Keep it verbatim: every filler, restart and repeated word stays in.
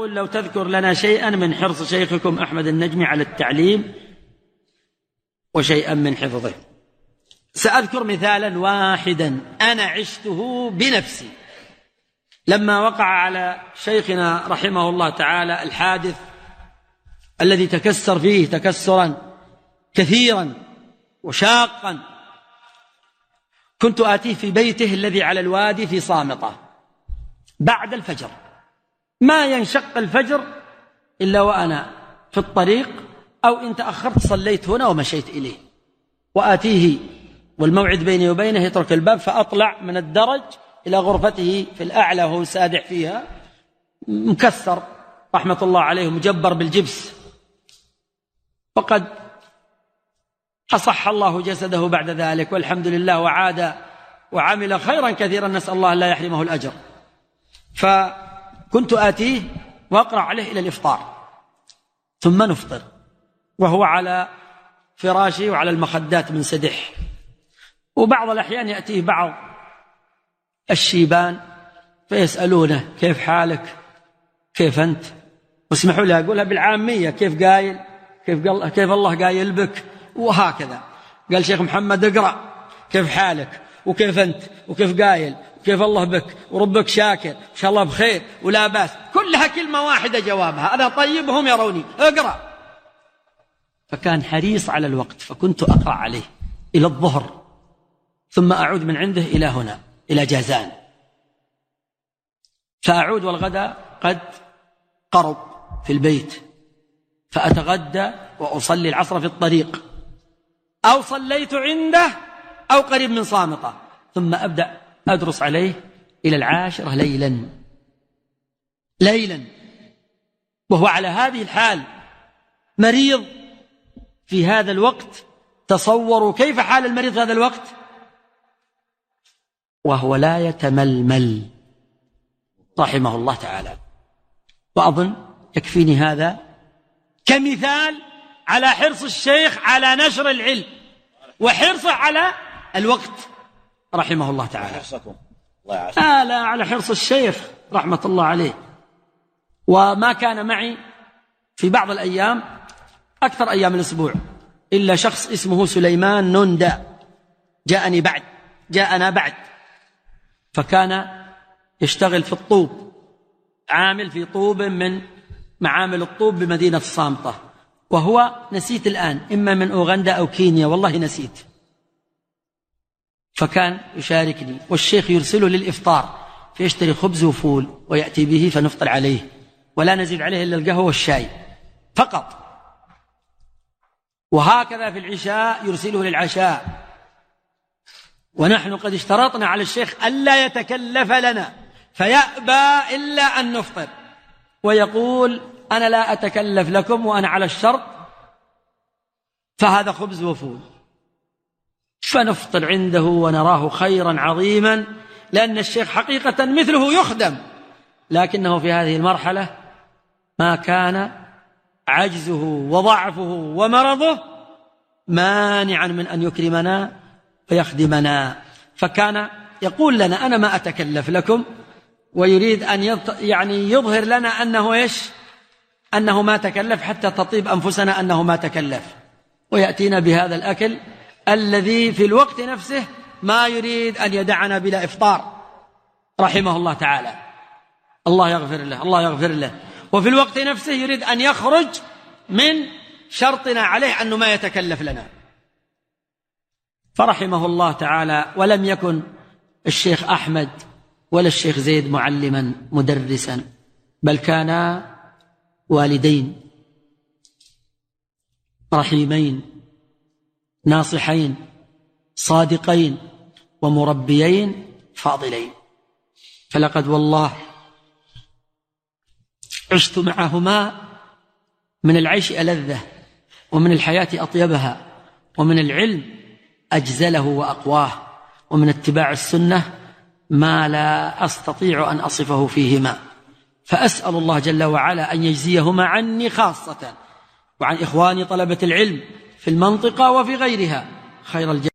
يقول لو تذكر لنا شيئا من حرص شيخكم أحمد النجمي على التعليم وشيئا من حفظه. سأذكر مثالا واحدا أنا عشته بنفسي لما وقع على شيخنا رحمه الله تعالى الحادث الذي تكسر فيه تكسرا كثيرا وشاقا. كنت آتيه في بيته الذي على الوادي في صامطة بعد الفجر، ما ينشق الفجر إلا وأنا في الطريق، أو إن تأخرت صليت هنا ومشيت إليه، وآتيه والموعد بيني وبينه يترك الباب، فأطلع من الدرج إلى غرفته في الأعلى وهو سادح فيها مكسر رحمة الله عليه مجبر بالجبس، وقد أصح الله جسده بعد ذلك والحمد لله، وعاد وعمل خيرا كثيرا، نسأل الله لا يحرمه الأجر. فكنت آتيه وأقرأ عليه إلى الإفطار ثم نفطر وهو على فراشه وعلى المخدات من سدح. وبعض الأحيان يأتيه بعض الشيبان فيسألونه كيف حالك، كيف أنت، واسمحوا لي أقولها بالعامية، كيف قايل، كيف, قال كيف الله قايل بك، وهكذا. قال شيخ محمد اقرأ كيف حالك وكيف أنت وكيف قايل وكيف الله بك وربك شاكر إن شاء الله بخير ولا باس، كلها كلمة واحدة جوابها، أنا طيب هم يروني اقرأ. فكان حريص على الوقت، فكنت أقرأ عليه إلى الظهر ثم أعود من عنده إلى هنا إلى جازان، فأعود والغداء قد قرب في البيت، فأتغدى وأصلي العصر في الطريق، أو صليت عنده أو قريب من صامطة، ثم أبدأ أدرس عليه إلى العاشرة ليلا ليلا وهو على هذه الحال مريض في هذا الوقت. تصوروا كيف حال المريض في هذا الوقت وهو لا يتململ رحمه الله تعالى. وأظن يكفيني هذا كمثال على حرص الشيخ على نشر العلم وحرصه على الوقت رحمه الله تعالى. آه لا على حرص الشيخ رحمة الله عليه. وما كان معي في بعض الأيام أكثر أيام الأسبوع إلا شخص اسمه سليمان نوندا جاءني بعد جاءنا بعد فكان يشتغل في الطوب، عامل في طوب من معامل الطوب بمدينة الصامتة، وهو نسيت الآن إما من أوغندا أو كينيا والله نسيت. فكان يشاركني والشيخ يرسله للإفطار فيشتري خبز وفول ويأتي به فنفطر عليه ولا نزيد عليه إلا القهوة والشاي فقط. وهكذا في العشاء يرسله للعشاء، ونحن قد اشترطنا على الشيخ ألا يتكلف لنا فيأبى إلا أن نفطر، ويقول أنا لا أتكلف لكم وأنا على الشرط، فهذا خبز وفول. فنفطر عنده ونراه خيرا عظيما، لأن الشيخ حقيقة مثله يخدم، لكنه في هذه المرحلة ما كان عجزه وضعفه ومرضه مانعا من أن يكرمنا ويخدمنا. فكان يقول لنا أنا ما أتكلف لكم، ويريد أن يعني يظهر لنا أنه إيش أنه ما تكلف حتى تطيب أنفسنا أنه ما تكلف، ويأتينا بهذا الأكل الذي في الوقت نفسه ما يريد أن يدعنا بلا إفطار رحمه الله تعالى. الله يغفر له الله يغفر له. وفي الوقت نفسه يريد أن يخرج من شرطنا عليه أنه ما يتكلف لنا، فرحمه الله تعالى. ولم يكن الشيخ أحمد ولا الشيخ زيد معلما مدرسا، بل كانا والدين رحيمين ناصحين صادقين ومربيين فاضلين. فلقد والله عشت معهما من العيش ألذه، ومن الحياة أطيبها، ومن العلم أجزله وأقواه، ومن اتباع السنة ما لا أستطيع أن أصفه فيهما. فأسأل الله جل وعلا أن يجزيهما عني خاصة وعن إخواني طلبة العلم في المنطقة وفي غيرها خير الجزاء.